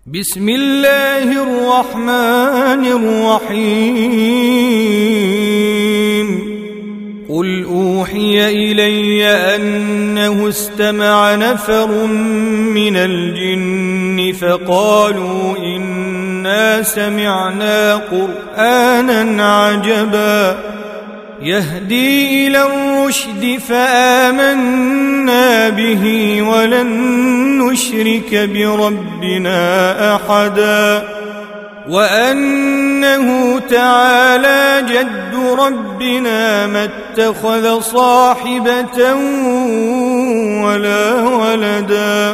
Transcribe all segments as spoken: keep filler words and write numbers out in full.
بسم الله الرحمن الرحيم قل أوحي إلي أنه استمع نفر من الجن فقالوا إنا سمعنا قرآنا عجبا يهدي إلى الرشد فآمنا به ولن نشرك بربنا أحدا وأنه تعالى جد ربنا ما اتخذ صاحبة ولا ولدا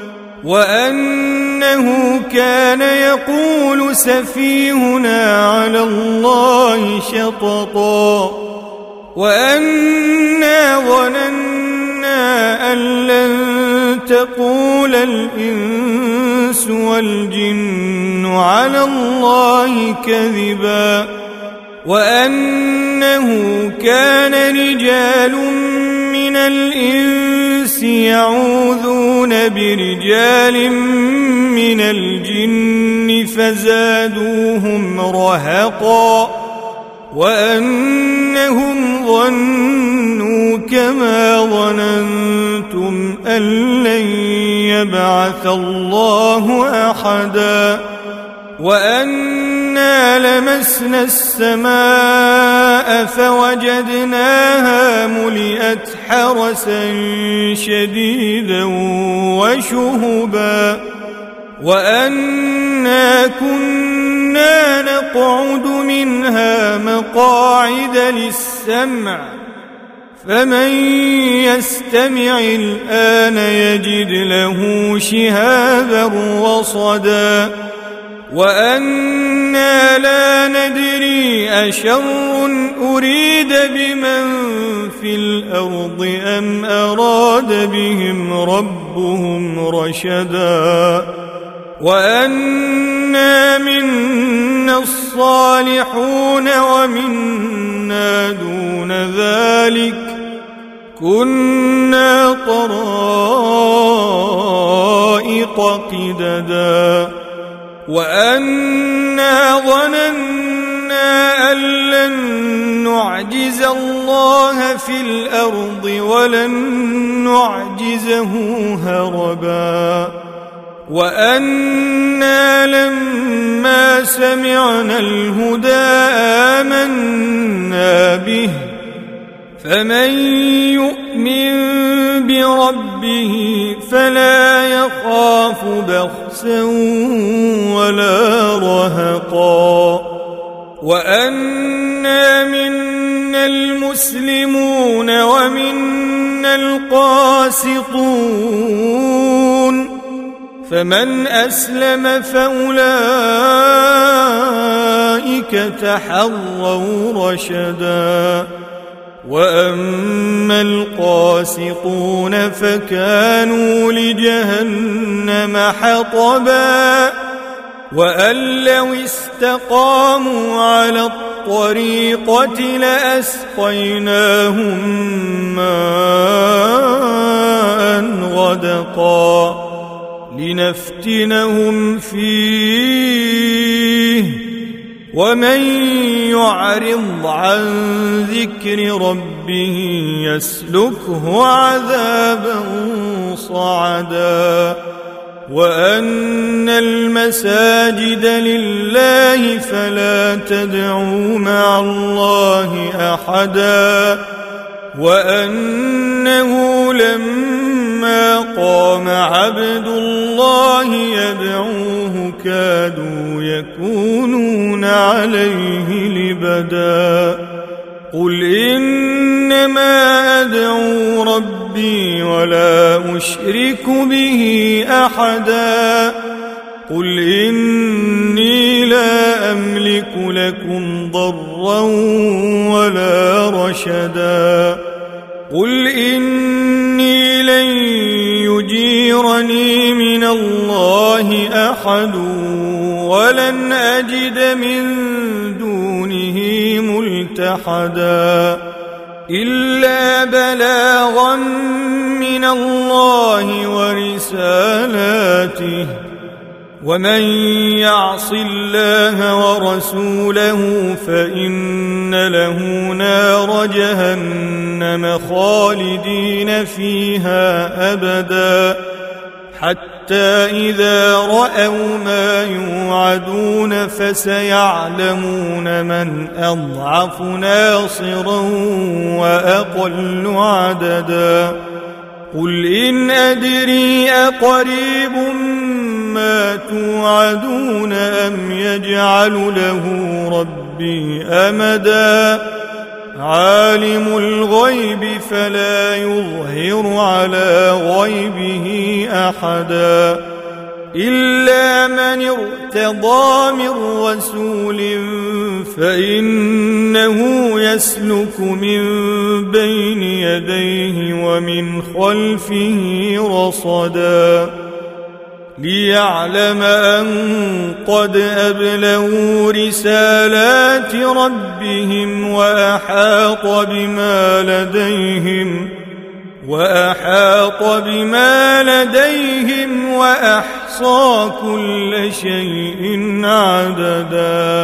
وأنه كان يقول سفيهنا على الله شططا وأنا ظننا أن لن تقول الإنس والجن على الله كذبا وأنه كان رجال من الإنس يعوذون برجال من الجن فزادوهم رهقا وأنهم ظنوا كما ظننتم أن لن يبعث الله أحدا وأنا لمسنا السماء فوجدناها ملئت حرسا شديدا وشهبا وأنا كنا نقعد منها مقاعد للسمع فمن يستمع الآن يجد له شهابا رصدا وأنا لا ندري أشر أريد بمن في الأرض أم أراد بهم ربهم رشدا وأنا منا الصالحون ومنا دون ذلك كنا طرائق قددا وأنا ظننا أن لن نعجز الله في الأرض ولن نعجزه هربا وأنا لما سمعنا الهدى آمنا به فمن يؤمن بربه فلا يخاف بخسا ولا رهقا وأنا منا المسلمون ومنا القاسطون فمن أسلم فأولئك تحروا رشدا وأما القاسطون فكانوا لجهنم حطبا وأن لو استقاموا على الطريقة لأسقيناهم ماء غدقا لنفتنهم فيه ومن يعرض عن ذكر ربه يسلكه عذابا صعدا وأن المساجد لله فلا تدعوا مع الله أحدا وأنه لما قام عبد الله يدعوه كادوا يكونون عليه لبدا قل إنما أدعو ربي ولا أشرك به أحدا قل إني لا أملك لكم ضرا ولا رشدا قل إني لن يجيرني من الله أحد ولن أجد من دونه ملتحدا إلا بلاغا من الله ورسالاته ومن يعص الله ورسوله فإن له نار جهنم خالدين فيها أبدا حتى إذا رأوا ما يوعدون فسيعلمون من أضعف ناصرا وأقل عددا قل إن أدري أقريب ما توعدون أم يجعل له ربي أمدا عالم الغيب فلا يظهر على غيبه أحدا إلا من ارتضى من رسول فإنه يسلك من بين يديه ومن خلفه رصدا ليعلم أن قد أبلغوا رسالات ربهم وأحاط بما لديهم وأحاط بما لديهم وأحصى كل شيء عددا.